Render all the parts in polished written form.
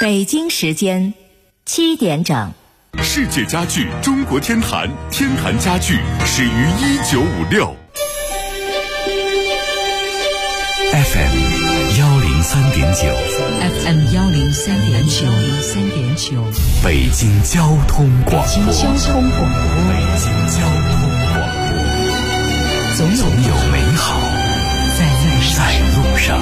北京时间7点整。 世界家具中国天坛，天坛家具始于1956。 FM 103.9 FM 103.9 北京交通广播。总有美好在路上。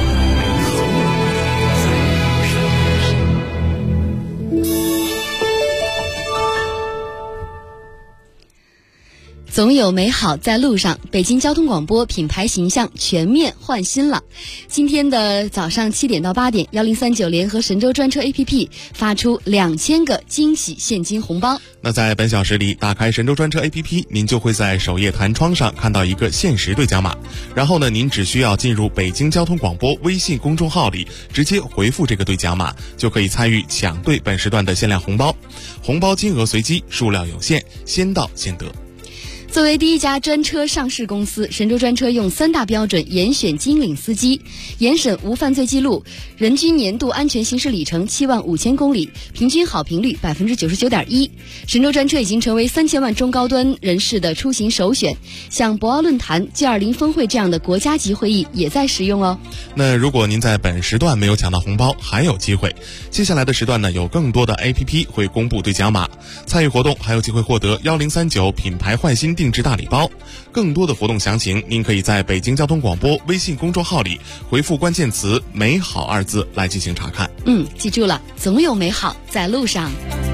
总有美好在路上。北京交通广播品牌形象全面换新了。今天的早上7点到8点，1039联合神州专车 APP 发出2000个惊喜现金红包。 那在本小时里，打开神州专车 APP， 您就会在首页弹窗上看到一个限时兑奖码。然后呢，您只需要进入北京交通广播微信公众号里，直接回复这个兑奖码，就可以参与抢兑本时段的限量红包。红包金额随机，数量有限，先到先得。 作为第一家专车上市公司，神州专车用3大标准严选精领司机，严审无犯罪记录，人均年度安全行驶里程75000公里，平均好评率 99.1%。神州专车已经成为3000万中高端人士的出行首选，像博鳌论坛、G20峰会这样的国家级会议也在使用哦。 那如果您在本时段没有抢到红包，还有机会。接下来的时段呢，有更多的 APP 会公布兑奖码，参与活动还有机会获得1039品牌换新定制大礼包。更多的活动详情，您可以在北京交通广播微信公众号里回复关键词“美好”2字来进行查看。 记住了，总有美好在路上。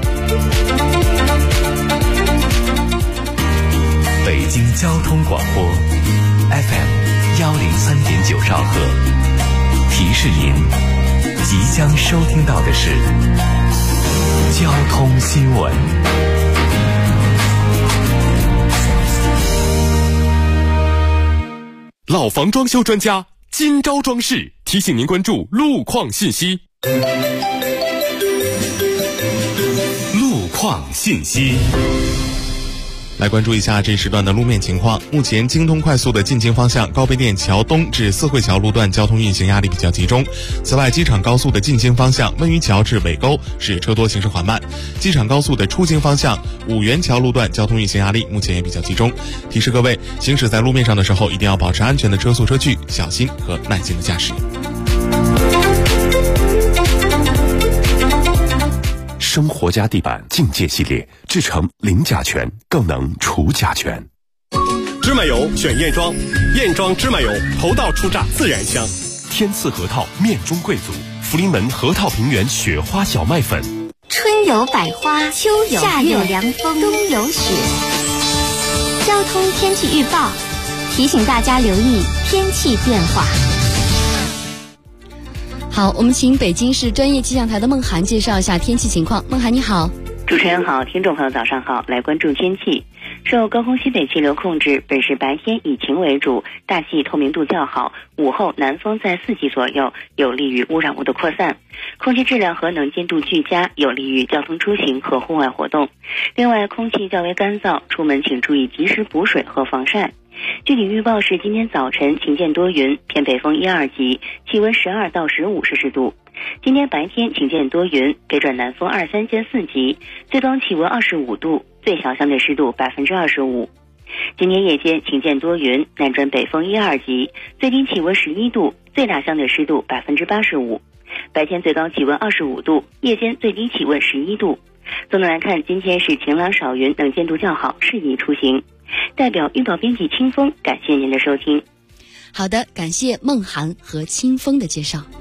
北京交通广播 FM 103.9兆赫，提示您即将收听到的是交通新闻。 老房装修专家今朝装饰提醒您关注路况信息。路况信息。 来关注一下这时段的路面情况。目前京通快速的进京方向高碑店桥东至四惠桥路段交通运行压力比较集中。此外，机场高速的进京方向焖榆桥至尾沟是车多行驶缓慢。机场高速的出京方向五原桥路段交通运行压力目前也比较集中。提示各位，行驶在路面上的时候一定要保持安全的车速车距，小心和耐心的驾驶。 生活家地板境界系列制成零甲醛，更能除甲醛。 芝麻油选燕庄，燕庄芝麻油头道出榨自然香。 天赐核桃面中贵族，福临门核桃平原雪花小麦粉。 春有百花，秋有夏有凉风，冬有雪。交通天气预报提醒大家留意天气变化。 好，我们请北京市专业气象台的孟涵介绍一下天气情况。孟涵你好。 主持人好，听众朋友早上好，来关注天气。受高空西北气流控制，本市白天以晴为主，大气透明度较好，午后南风在4级左右，有利于污染物的扩散，空气质量和能见度俱佳，有利于交通出行和户外活动。另外，空气较为干燥，出门请注意及时补水和防晒。具体预报是今天早晨晴间多云，偏北风1、2级，气温12到15摄氏度。今天白天晴间多云，北转南风2、3兼4级，最高气温25度，最小相对湿度25%。今天夜间晴间多云，南转北风1、2级，最低气温11度，最大相对湿度85%。白天最高气温25度，夜间最低气温11度。总的来看，今天是晴朗少云，能见度较好，适宜出行。代表预报编辑清风，感谢您的收听。 好的，感谢孟涵和清风的介绍。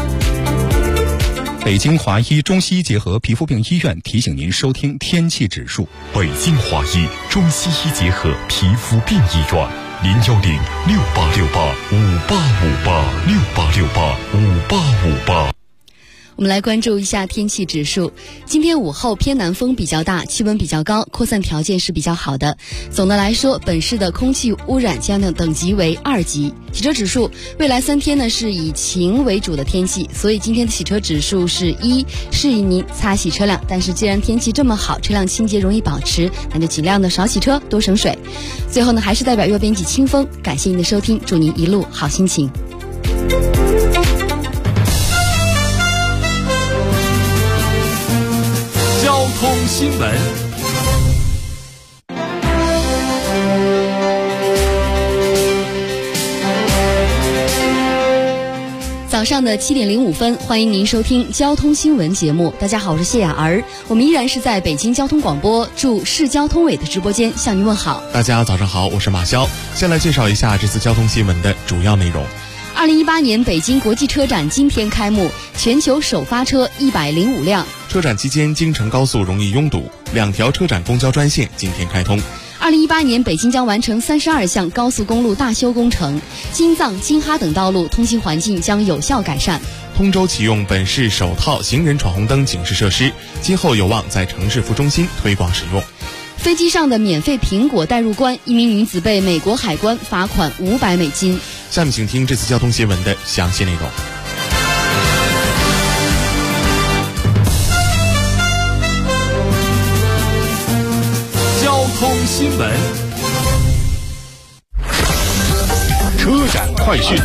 北京华医中西医结合皮肤病医院提醒您收听天气指数。 北京华医中西医结合皮肤病医院，0106868585858，68685858。 我们来关注一下天气指数。今天午后偏南风比较大，气温比较高，扩散条件是比较好的。总的来说，本市的空气污染将等级为2级。洗车指数未来3天呢是以晴为主的天气，所以今天的洗车指数是1，适宜您擦洗车辆。但是既然天气这么好，车辆清洁容易保持，那就尽量的少洗车，多省水。最后呢，还是代表预报编辑清风，感谢您的收听，祝您一路好心情。 新闻。 早上的7点05分，欢迎您收听交通新闻节目。大家好，我是谢雅儿，我们依然是在北京交通广播驻市交通委的直播间向您问好。 大家早上好，我是马潇。先来介绍一下这次交通新闻的主要内容。 2018年北京国际车展今天开幕，全球首发车105辆。 车展期间，京承高速容易拥堵，2条车展公交专线今天开通。 2018年，北京将完成32项高速公路大修工程，京藏、京哈等道路通行环境将有效改善。 通州启用本市首套行人闯红灯警示设施，今后有望在城市服中心推广使用。 飞机上的免费苹果带入关，一名女子被美国海关罚款500美金。 下面请听这次交通新闻的详细内容。 交通新闻， 车展快讯。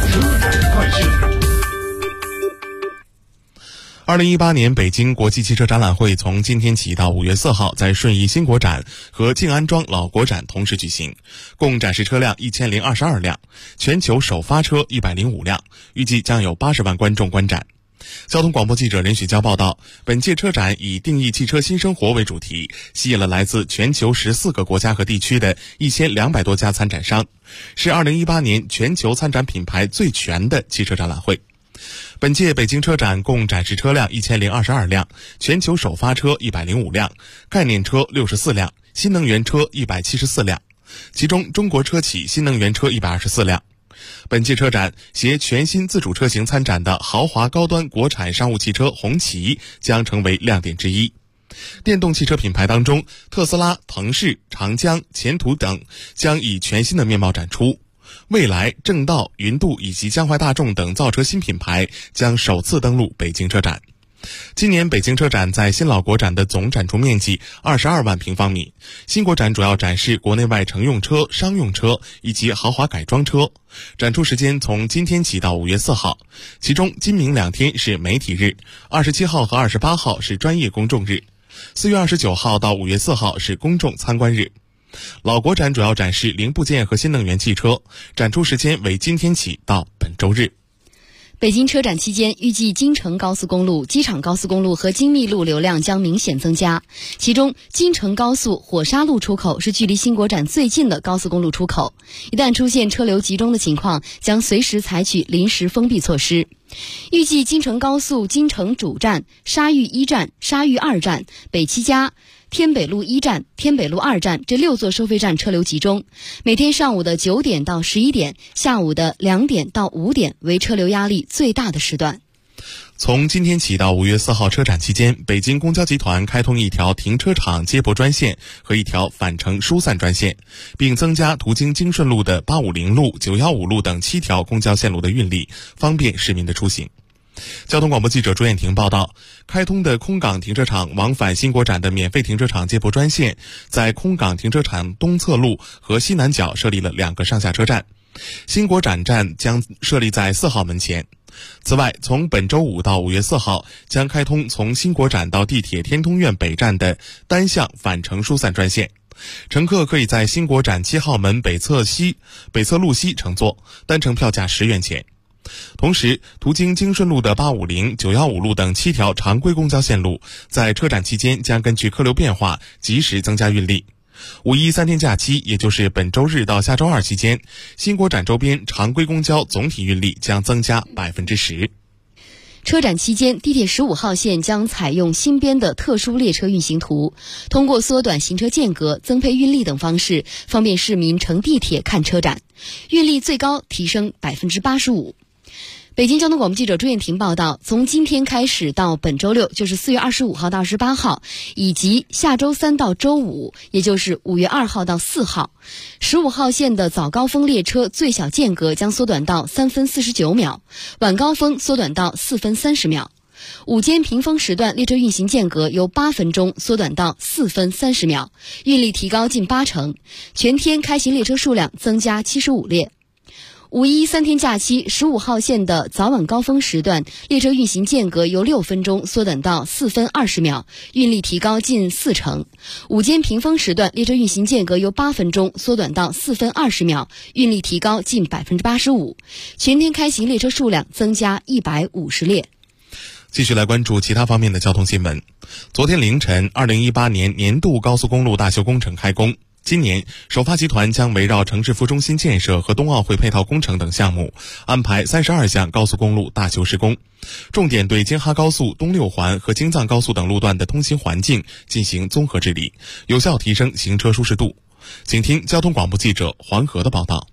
2018年北京国际汽车展览会从今天起到5月4号在顺义新国展和静安庄老国展同时举行，共展示车辆1022辆，全球首发车105辆，预计将有80万观众观展。交通广播记者任雪娇报道，本届车展以定义汽车新生活为主题，吸引了来自全球14个国家和地区的1200多家参展商，是2018年全球参展品牌最全的汽车展览会。本届北京车展共展示车辆1022辆，全球首发车105辆，概念车64辆，新能源车174辆，其中中国车企新能源车124辆。本届车展携全新自主车型参展的豪华高端国产商务汽车红旗将成为亮点之一。电动汽车品牌当中，特斯拉、腾势、长江、前途等将以全新的面貌展出。蔚来、正道、云度以及江淮大众等造车新品牌将首次登陆北京车展。今年北京车展在新老国展的总展出面积22万平方米，新国展主要展示国内外乘用车、商用车以及豪华改装车。展出时间从今天起到5月4号，其中今明2天是媒体日，27号和28号是专业公众日，4月29号到5月4号是公众参观日。老国展主要展示零部件和新能源汽车，展出时间为今天起到本周日。 北京车展期间，预计京承高速公路、机场高速公路和京密路流量将明显增加。其中，京承高速火沙路出口是距离新国展最近的高速公路出口，一旦出现车流集中的情况，将随时采取临时封闭措施。预计京承高速京承主站、沙峪1站、沙峪2站、北七家、天北路1站、天北路2站这6座收费站车流集中，每天上午的9点到11点，下午的2点到5点为车流压力最大的时段。 从今天起到5月4号车展期间，北京公交集团开通一条停车场接驳专线和一条返程疏散专线，并增加途经京顺路的850路、915路等7条公交线路的运力，方便市民的出行。交通广播记者朱艳婷报道，开通的空港停车场往返新国展的免费停车场接驳专线，在空港停车场东侧路和西南角设立了2个上下车站，新国展站将设立在4号门前。此外，从本周5到5月4号将开通从新国展到地铁天通苑北站的单向返程疏散专线，乘客可以在新国展7号门北侧路西乘坐，单程票价10元钱。同时，途经京顺路的850、915路等7条常规公交线路，在车展期间将根据客流变化及时增加运力。5一3天假期，也就是本周日到下周2期间，新国展周边常规公交总体运力将增加10%。 车展期间，地铁15号线将采用新编的特殊列车运行图，通过缩短行车间隔、增配运力等方式，方便市民乘地铁看车展，运力最高提升85%。北京交通广播记者朱艳婷报道，从今天开始到本周六，就是4月25号到28号，以及下周3到周5，也就是5月2号到4号，15号线的早高峰列车最小间隔将缩短到3分49秒，晚高峰缩短到4分30秒。午间平峰时段列车运行间隔由8分钟缩短到4分30秒，运力提高近80%，全天开行列车数量增加75列。 五一3天假期，15号线的早晚高峰时段，列车运行间隔由6分钟缩短到4分20秒，运力提高近40%。午间平峰时段，列车运行间隔由8分钟缩短到4分20秒，运力提高近85%。全天开行列车数量增加150列。 继续来关注其他方面的交通新闻。昨天凌晨，2018年年度高速公路大修工程开工。今年，首发集团将围绕城市副中心建设和冬奥会配套工程等项目，安排32项高速公路大修施工，重点对京哈高速、东六环和京藏高速等路段的通行环境进行综合治理，有效提升行车舒适度。请听交通广播记者黄河的报道。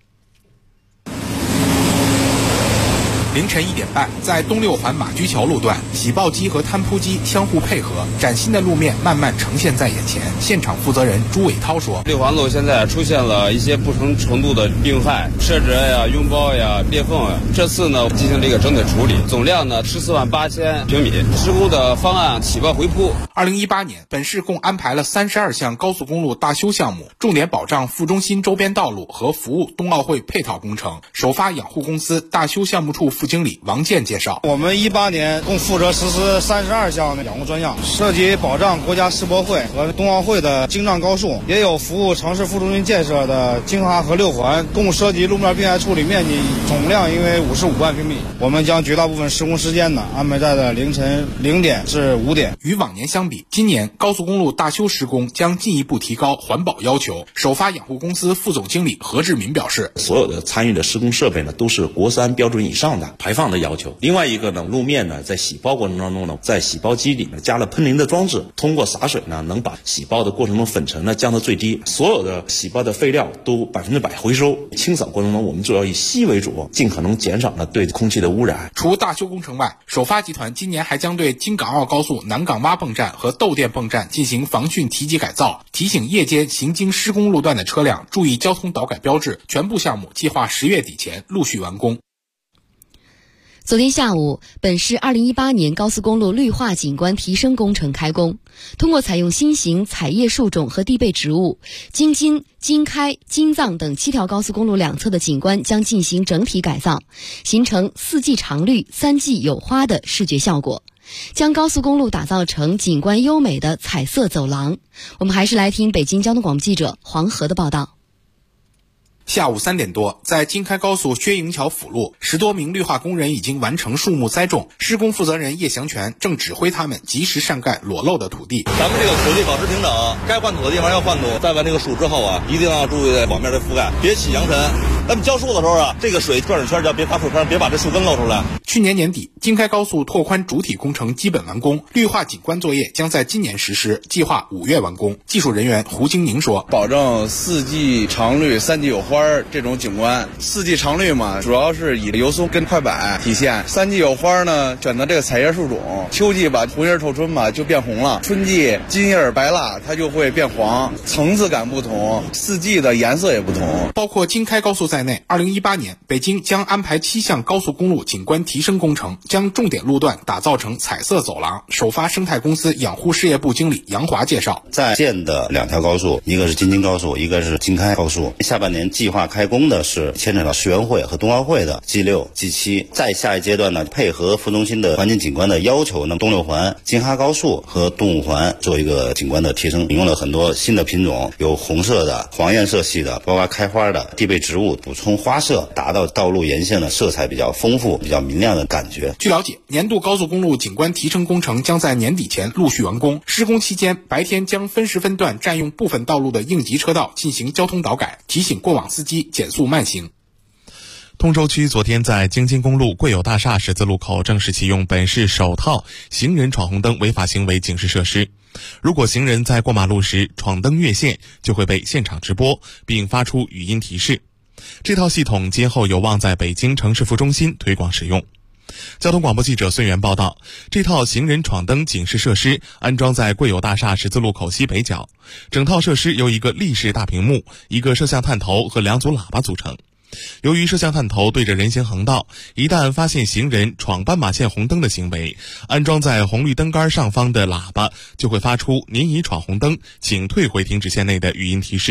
凌晨1点半，在东六环马驹桥路段，起爆机和摊铺机相互配合，崭新的路面慢慢呈现在眼前。现场负责人朱伟涛说：“ 六环路现在出现了一些不同程度的病害，车辙呀、拥包呀、裂缝呀。这次呢，进行了一个整体处理，总量呢148000平米。施工的方案起爆回铺。 2018年，本市共安排了32项高速公路大修项目，重点保障副中心周边道路和服务冬奥会配套工程。首发养护公司大修项目处副经理王健介绍， 我们18年共负责实施32项养护专项，涉及保障国家世博会和冬奥会的京藏高速，也有服务城市副中心建设的京哈和六环，共涉及路面病害处理面积总量因为55万平米。我们将绝大部分施工时间呢安排在了凌晨0点至5点。 与往年相比，今年高速公路大修施工将进一步提高环保要求。首发养护公司副总经理何志民表示， 所有的参与的施工设备呢都是国3标准以上的排放的要求。另外一个呢，路面呢在洗包过程当中呢，在洗包机里呢加了喷淋的装置，通过洒水呢能把洗包的过程中粉尘呢降到最低。所有的洗包的废料都100%回收。清扫过程中，我们主要以稀为主，尽可能减少了对空气的污染。 除大修工程外，首发集团今年还将对京港澳高速南港洼泵站和窦店泵站进行防汛提级改造，提醒夜间行经施工路段的车辆注意交通导改标志。全部项目计划10月底前陆续完工。 昨天下午，本市2018年高速公路绿化景观提升工程开工。通过采用新型采叶树种和地被植物，京津、京开、京藏等7条高速公路两侧的景观将进行整体改造，形成4季常绿、3季有花的视觉效果，将高速公路打造成景观优美的彩色走廊。我们还是来听北京交通广播记者黄河的报道。 下午3点多，在京开高速薛营桥辅路，10多名绿化工人已经完成树木栽种，施工负责人叶祥全正指挥他们及时上盖裸露的土地。 咱们这个土地保持平整，该换土的地方要换土，栽完这个树之后啊，一定要注意网面的覆盖，别起扬尘。咱们浇树的时候啊，这个水转着圈，别爬树坑，别把这树根露出来。 去年年底，京开高速拓宽主体工程基本完工，绿化景观作业将在今年实施，计划5月完工。技术人员胡金宁说， 保证4季常绿、3季有花这种景观。4季常绿嘛，主要是以油松跟快柏体现；3季有花呢，选择这个采叶树种。秋季吧，红叶透春吧就变红了；春季金叶白蜡，它就会变黄，层次感不同，4季的颜色也不同。 包括京开高速在内，2018年北京将安排7项高速公路景观提升工程，将重点路段打造成彩色走廊。首发生态公司养护事业部经理杨华介绍， 在建的2条高速，一个是京津高速，一个是京开高速。下半年计划开工的是牵扯到世园会和冬奥会的 G6、G7。再下一阶段呢，配合副中心的环境景观的要求呢，东六环、京哈高速和东五环做一个景观的提升，引用了很多新的品种，有红色的、黄颜色系的，包括开花的地被植物，补充花色，达到道路沿线的色彩比较丰富、比较明亮的感觉。 据了解，年度高速公路景观提升工程将在年底前陆续完工。施工期间，白天将分时分段占用部分道路的应急车道进行交通导改，提醒过往司机减速慢行。 通州区昨天在京津公路贵友大厦十字路口正式启用本市首套行人闯红灯违法行为警示设施。如果行人在过马路时闯灯越线，就会被现场直播，并发出语音提示。这套系统今后有望在北京城市副中心推广使用。交通广播记者孙源报道，这套行人闯灯警示设施安装在贵友大厦十字路口西北角，整套设施由一个立式大屏幕、一个摄像探头和2组喇叭组成。由于摄像探头对着人行横道，一旦发现行人闯斑马线红灯的行为，安装在红绿灯杆上方的喇叭就会发出您已闯红灯，请退回停止线内的语音提示。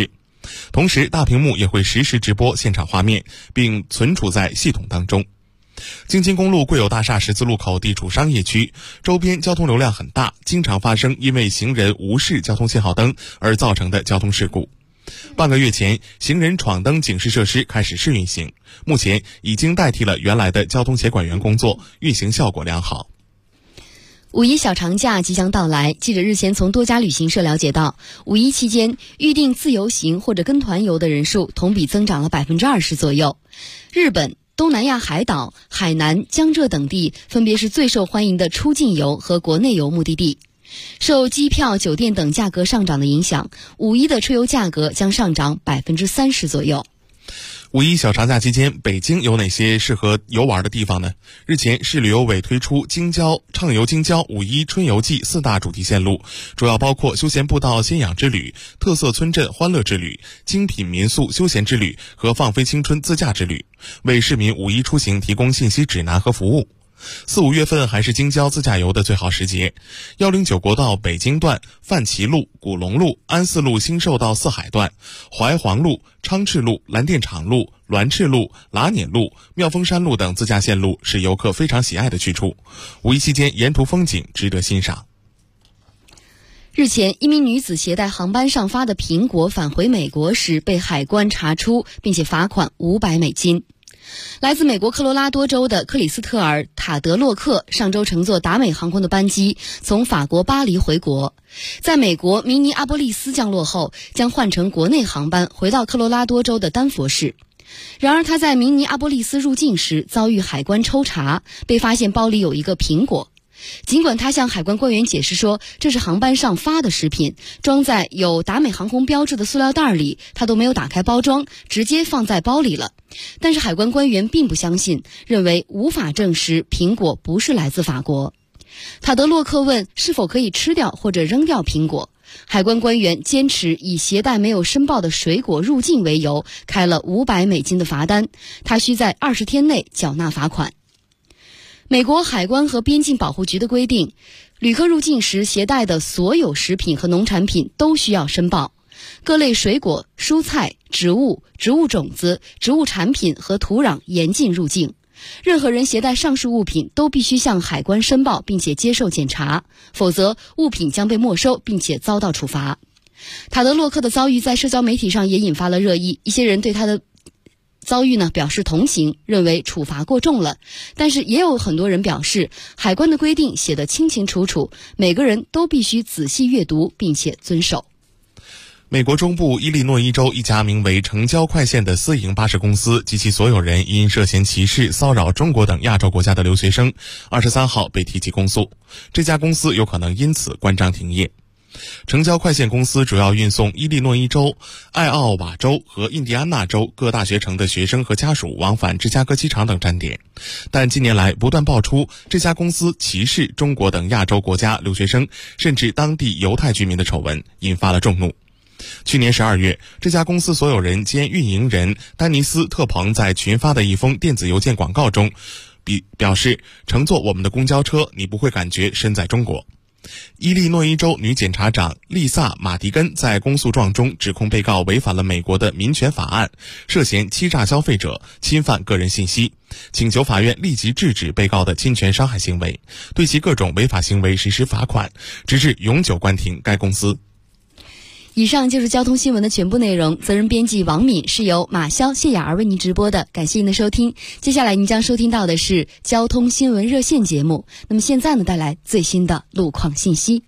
同时大屏幕也会实时直播现场画面，并存储在系统当中。京津公路贵友大厦十字路口地处商业区，周边交通流量很大，经常发生因为行人无视交通信号灯而造成的交通事故。半个月前，行人闯灯警示设施开始试运行，目前已经代替了原来的交通协管员工作，运行效果良好。 五一小长假即将到来，记者日前从多家旅行社了解到，五一期间预订自由行或者跟团游的人数同比增长了20%左右。日本、东南亚海岛、海南、江浙等地分别是最受欢迎的出境游和国内游目的地。受机票、酒店等价格上涨的影响，五一的出游价格将上涨30%左右。 五一小长假期间，北京有哪些适合游玩的地方呢？日前，市旅游委推出畅游京郊五一春游季4大主题线路，主要包括休闲步道先养之旅、特色村镇欢乐之旅、精品民宿休闲之旅和放飞青春自驾之旅，为市民五一出行提供信息指南和服务。4、5月份还是京郊自驾游的最好时节，109国道北京段、范齐路、古龙路、安四路新寿道四海段、淮黄路、昌赤路、蓝靛厂路、栾赤路、拉碾路、妙峰山路等自驾线路是游客非常喜爱的去处。五一期间沿途风景值得欣赏。 日前，一名女子携带航班上发的苹果返回美国时被海关查出，并且罚款$500。来自美国科罗拉多州的克里斯特尔·塔德洛克上周乘坐达美航空的班机从法国巴黎回国，在美国明尼阿波利斯降落后，将换乘国内航班回到科罗拉多州的丹佛市。然而他在明尼阿波利斯入境时遭遇海关抽查，被发现包里有一个苹果。尽管他向海关官员解释说这是航班上发的食品，装在有达美航空标志的塑料袋里，他都没有打开包装，直接放在包里了。但是海关官员并不相信，认为无法证实苹果不是来自法国。塔德洛克问是否可以吃掉或者扔掉苹果，海关官员坚持以携带没有申报的水果入境为由，开了$500的罚单，他需在20天内缴纳罚款。美国海关和边境保护局的规定，旅客入境时携带的所有食品和农产品都需要申报。各类水果、蔬菜、植物、植物种子、植物产品和土壤严禁入境。任何人携带上述物品都必须向海关申报并且接受检查，否则物品将被没收并且遭到处罚。塔德洛克的遭遇在社交媒体上也引发了热议，一些人对他的遭遇表示同情，认为处罚过重了，但是也有很多人表示，海关的规定写得清清楚楚，每个人都必须仔细阅读并且遵守。 美国中部伊利诺伊州一家名为城郊快线的私营巴士公司及其所有人因涉嫌歧视、骚扰中国等亚洲国家的留学生，23号被提起公诉，这家公司有可能因此关张停业。城郊快线公司主要运送伊利诺伊州、艾奥瓦州和印第安纳州各大学城的学生和家属往返芝加哥机场等站点，但近年来不断爆出这家公司歧视中国等亚洲国家留学生，甚至当地犹太居民的丑闻，引发了众怒。去年12月，这家公司所有人兼运营人丹尼斯·特彭在群发的一封电子邮件广告中表示，乘坐我们的公交车，你不会感觉身在中国。伊利诺伊州女检察长丽萨·马迪根在公诉状中指控被告违反了美国的民权法案，涉嫌欺诈消费者、侵犯个人信息，请求法院立即制止被告的侵权伤害行为，对其各种违法行为实施罚款，直至永久关停该公司。 以上就是交通新闻的全部内容，责任编辑王敏，是由马潇、谢雅儿为您直播的，感谢您的收听。接下来您将收听到的是交通新闻热线节目，那么现在呢，带来最新的路况信息。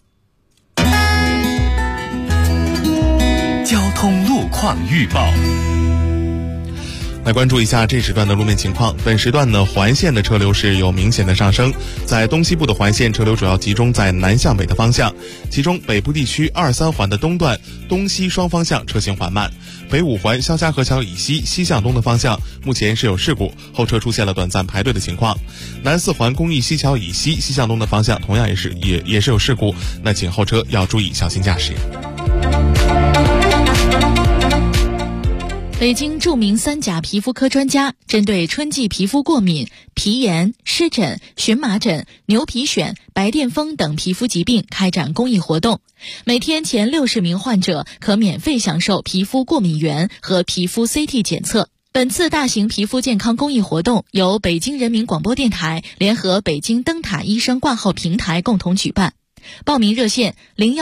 交通路况预报。 来关注一下这时段的路面情况。本时段呢，环线的车流是有明显的上升，在东西部的环线车流主要集中在南向北的方向，其中北部地区2、3环的东段东西双方向车行缓慢，北5环肖家河桥以西西向东的方向目前是有事故，后车出现了短暂排队的情况。南4环公益西桥以西西向东的方向同样也是有事故，那请后车要注意小心驾驶。 北京著名3甲皮肤科专家针对春季皮肤过敏、皮炎、湿疹、荨麻疹、牛皮癣、白癜风等皮肤疾病开展公益活动，每天前60名患者可免费享受皮肤过敏原和皮肤 CT 检测。本次大型皮肤健康公益活动由北京人民广播电台联合北京灯塔医生挂号平台共同举办。报名热线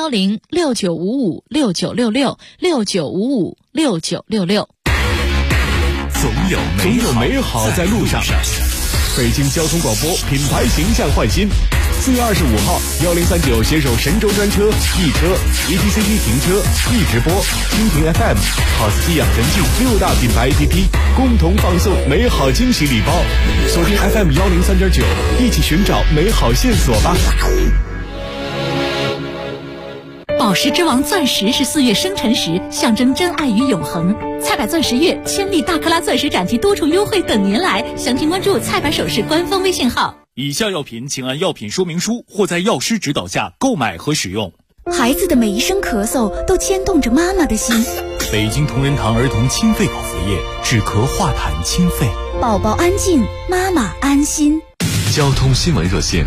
010-6955-6966，6955-6966。 总有美好在路上。北京交通广播品牌形象焕新。4月25号，1039携手神州专车、易车、ETCT 停车、易直播、蜻蜓 FM、Hos 养神镜6大品牌 APP 共同放送美好惊喜礼包。锁定 FM 103.9，一起寻找美好线索吧。 宝石之王钻石是4月生辰时，象征真爱与永恒。菜百钻石月千粒大克拉钻石展及多重优惠等您来，详情关注菜百首饰官方微信号。 以下药品请按药品说明书或在药师指导下购买和使用。 孩子的每一声咳嗽都牵动着妈妈的心。 北京同仁堂儿童清肺口服液，止咳化痰清肺。 宝宝安静，妈妈安心。 交通新闻热线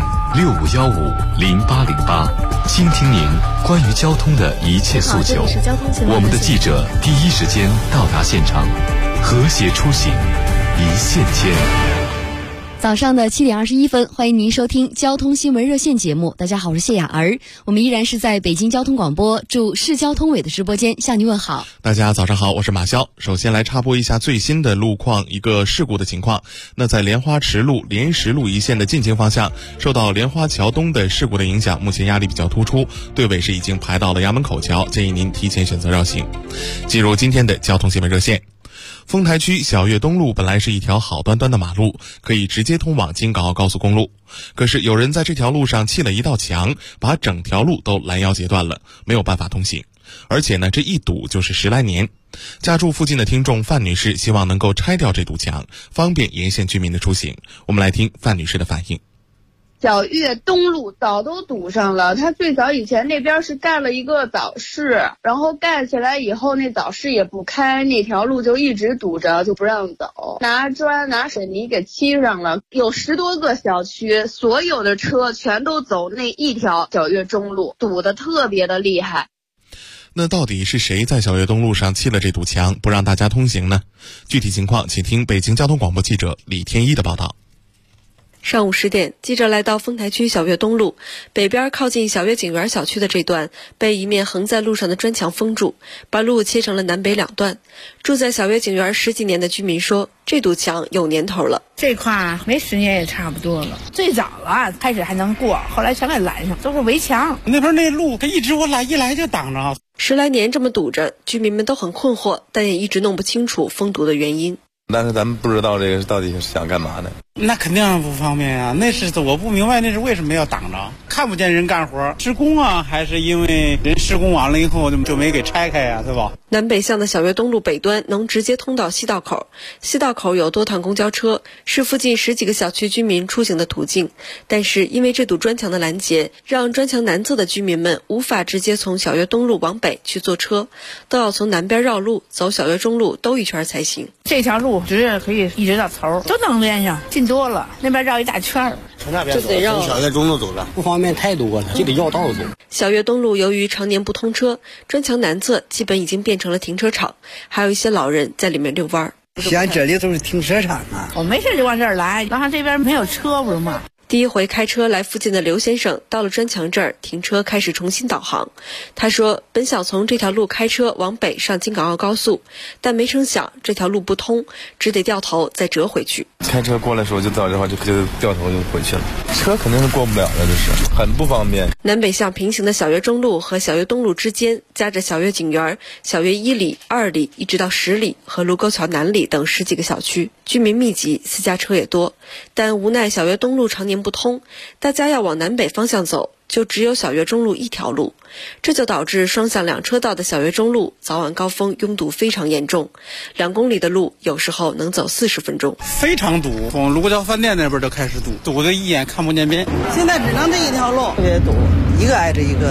65150808，倾听您关于交通的一切诉求。我们的记者第一时间到达现场，和谐出行，一线牵。 早上的7点21分，欢迎您收听交通新闻热线节目。大家好，我是谢雅儿，我们依然是在北京交通广播驻市交通委的直播间向您问好。 大家早上好，我是马潇。首先来插播一下最新的路况，一个事故的情况。那在莲花池路、莲石路一线的进京方向，受到莲花桥东的事故的影响，目前压力比较突出，队尾是已经排到了衙门口桥，建议您提前选择绕行。进入今天的交通新闻热线。丰台区小悦东路本来是一条好端端的马路，可以直接通往京港澳高速公路。可是有人在这条路上砌了一道墙，把整条路都拦腰截断了，没有办法通行。而且呢，这一堵就是10来年。家住附近的听众范女士希望能够拆掉这堵墙，方便沿线居民的出行。我们来听范女士的反应。 小悦东路早都堵上了，它最早以前那边是盖了一个早市，然后盖起来以后那早市也不开，那条路就一直堵着，就不让走，拿砖拿水泥给砌上了，有10多个小区，所有的车全都走那一条小悦中路，堵得特别的厉害。 那到底是谁在小悦东路上砌了这堵墙，不让大家通行呢？具体情况请听北京交通广播记者李天一的报道。 上午10点，记者来到丰台区小悦东路北边靠近小悦景园小区的这段，被一面横在路上的砖墙封住，把路切成了南北两段。住在小悦景园10几年的居民说，这堵墙有年头了。 这块没10年也差不多了。最早了开始还能过，后来全给拦上，都是围墙。 那边那路它一直一来就挡着 ，10来年这么堵着，居民们都很困惑，但也一直弄不清楚封堵的原因。 但是咱们不知道这个到底是想干嘛的。 那肯定不方便啊！那是我不明白，那是为什么要挡着？看不见人干活施工啊，还是因为人施工完了以后就没给拆开呀，对吧？ 南北向的小悦东路北端能直接通到西道口，西道口有多趟公交车，是附近10几个小区居民出行的途径。但是因为这堵砖墙的拦截，让砖墙南侧的居民们无法直接从小悦东路往北去坐车，都要从南边绕路走小悦中路兜一圈才行。 这条路直接可以一直到头，都能连上，近多了。那边绕一大圈儿， 从那边走，从小悦中路走的，不方便太多了，就得绕道走。 小悦东路由于常年不通车，砖墙南侧基本已经变成了停车场，还有一些老人在里面遛弯。 现在这里都是停车场啊， 我没事就往这儿来，然后这边没有车不是吗？ 第一回开车来附近的刘先生到了砖墙这儿停车，开始重新导航。他说本想从这条路开车往北上京港澳高速，但没成想这条路不通，只得掉头再折回去。 开车过来的时候就到这块就掉头就回去了，车肯定是过不了的，这是很不方便。 南北向平行的小悦中路和小悦东路之间夹着小悦景园、小悦1里、2里一直到10里和卢沟桥南里等10几个小区，居民密集，私家车也多。但无奈小悦东路常年不通，大家要往南北方向走，就只有小悦中路一条路，这就导致双向2车道的小悦中路早晚高峰拥堵非常严重，2公里的路有时候能走40分钟， 非常堵。从卢沟桥饭店那边就开始堵得一眼看不见边。 现在只能这一条路，特别堵，一个挨着一个的。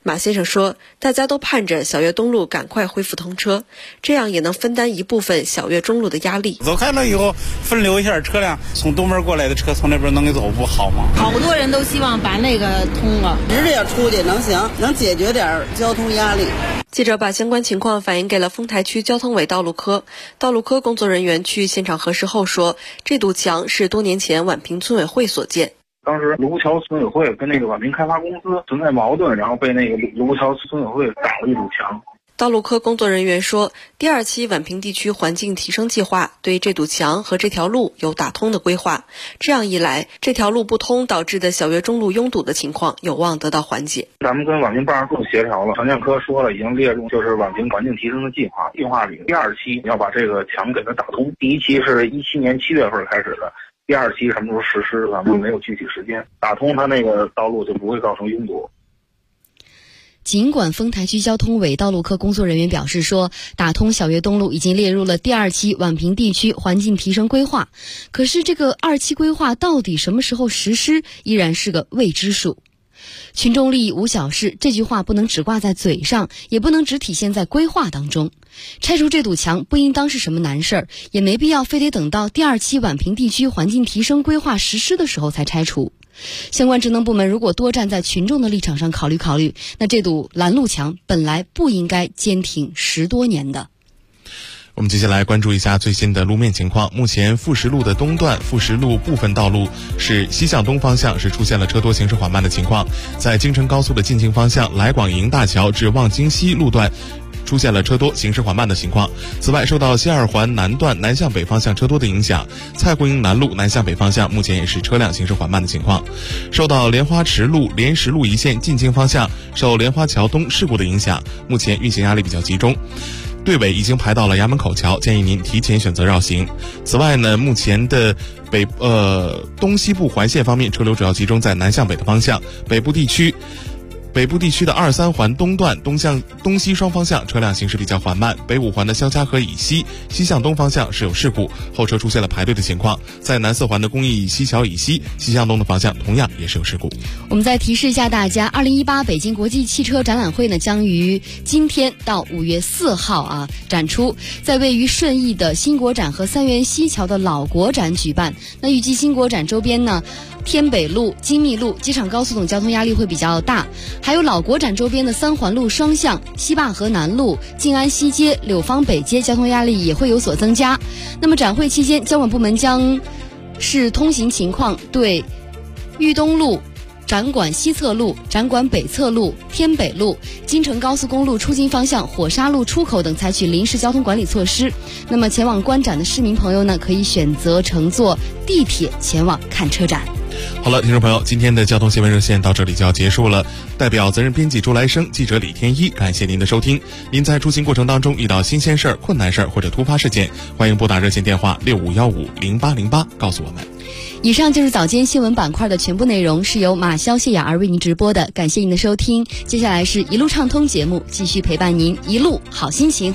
马先生说，大家都盼着小岳东路赶快恢复通车，这样也能分担一部分小岳中路的压力。 走开了以后，分流一下车辆，从东门过来的车从那边能给走，不好吗？ 好多人都希望把那个通了， 直接出去能行，能解决点交通压力。 记者把相关情况反映给了丰台区交通委道路科，道路科工作人员去现场核实后说，这堵墙是多年前宛平村委会所建。 当时卢沟桥村委会跟那个宛平开发公司存在矛盾，然后被那个卢沟桥村委会打了一堵墙。 道路科工作人员说，第2期宛平地区环境提升计划对这堵墙和这条路有打通的规划，这样一来，这条路不通导致的小岳中路拥堵的情况有望得到缓解。 咱们跟宛平办事处协调了，城建科说了，已经列入就是宛平环境提升的计划，计划里第2期要把这个墙给它打通。第1期是17年7月份开始的，第2期什么时候实施，咱们没有具体时间。打通它那个道路就不会造成拥堵。 尽管丰台区交通委道路科工作人员表示说，打通小岳东路已经列入了第2期宛平地区环境提升规划，可是这个2期规划到底什么时候实施，依然是个未知数。群众利益无小事，这句话不能只挂在嘴上，也不能只体现在规划当中。拆除这堵墙不应当是什么难事儿，也没必要非得等到第2期宛平地区环境提升规划实施的时候才拆除。相关职能部门如果多站在群众的立场上考虑考虑，那这堵拦路墙本来不应该坚挺10多年的。 我们接下来关注一下最新的路面情况。目前富石路的东段、富石路部分道路是西向东方向是出现了车多行驶缓慢的情况，在京承高速的进京方向来广营大桥至望京西路段出现了车多行驶缓慢的情况。此外，受到西二环南段南向北方向车多的影响，蔡胡营南路南向北方向目前也是车辆行驶缓慢的情况。受到莲花池路、莲石路一线进京方向受莲花桥东事故的影响，目前运行压力比较集中，队尾已经排到了衙门口桥，建议您提前选择绕行。此外呢，目前的东西部环线方面，车流主要集中在南向北的方向，北部地区的2、3环东段东西双方向车辆行驶比较缓慢，北5环的肖家河以西西向东方向是有事故，后车出现了排队的情况。在南4环的公益西桥以西西向东的方向同样也是有事故。 我们再提示一下大家，2018北京国际汽车展览会呢将于今天到5月4号展出，在位于顺义的新国展和三元西桥的老国展举办。那预计新国展周边呢，天北路、金密路、机场高速等交通压力会比较大，还有老国展周边的3环路双向、西坝河南路、静安西街、柳芳北街交通压力也会有所增加。那么展会期间，交管部门将视通行情况对豫东路、展馆西侧路、展馆北侧路、天北路、京承高速公路出京方向、火沙路出口等采取临时交通管理措施。那么前往观展的市民朋友呢，可以选择乘坐地铁前往看车展。 好了，听众朋友，今天的交通新闻热线到这里就要结束了。代表责任编辑朱来生，记者李天一，感谢您的收听。您在出行过程当中遇到新鲜事儿、困难事儿或者突发事件，欢迎拨打热线电话65150808告诉我们。 以上就是早间新闻板块的全部内容，是由马潇、谢雅儿为您直播的，感谢您的收听。接下来是一路畅通节目，继续陪伴您一路好心情。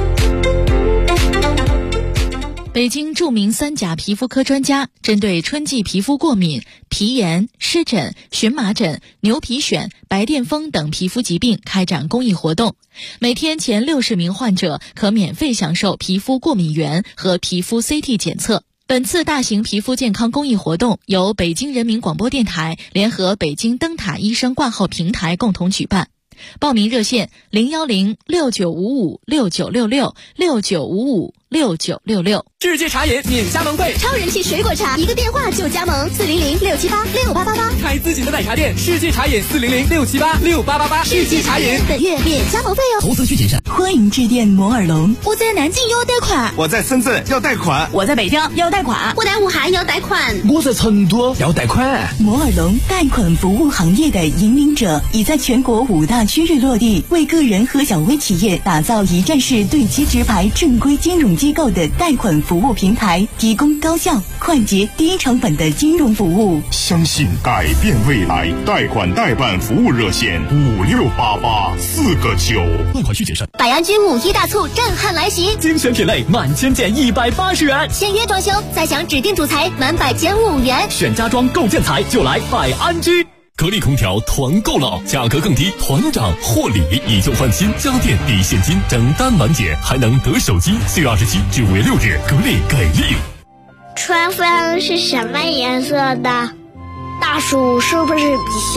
北京著名3甲皮肤科专家针对春季皮肤过敏、皮炎、湿疹、荨麻疹、牛皮癣、白癜风等皮肤疾病开展公益活动，每天前60名患者可免费享受皮肤过敏原和皮肤 CT 检测。本次大型皮肤健康公益活动由北京人民广播电台联合北京灯塔医生挂号平台共同举办。报名热线0106955696669556966。 世界茶饮免加盟费， 超人气水果茶，一个电话就加盟，400-678-6888。 开自己的奶茶店，世界茶饮400-678-6888。世界茶饮本月免加盟费哦。 投资需谨慎。 欢迎致电摩尔龙。 我在南京要贷款， 我在深圳要贷款， 我在北京要贷款， 我在武汉要贷款， 我在成都要贷款。 摩尔龙贷款服务行业的引领者，已在全国5大区域落地，为个人和小微企业打造一站式对接直排正规金融机构的贷款服务平台，提供高效、快捷、低成本的金融服务。 相信改变未来，贷款代办服务热线5688-4个9。 贷款需谨慎。 百安居5一大促震撼来袭， 精选品类满千件180元， 签约装修再享指定主材满100减5元， 选家装购建材就来百安居。 格力空调团购了，价格更低，团长获礼，以旧换新，家电抵现金，整单满减，还能得手机。4月27至5月6日，格力给力。 春分是什么颜色的？大暑是不是比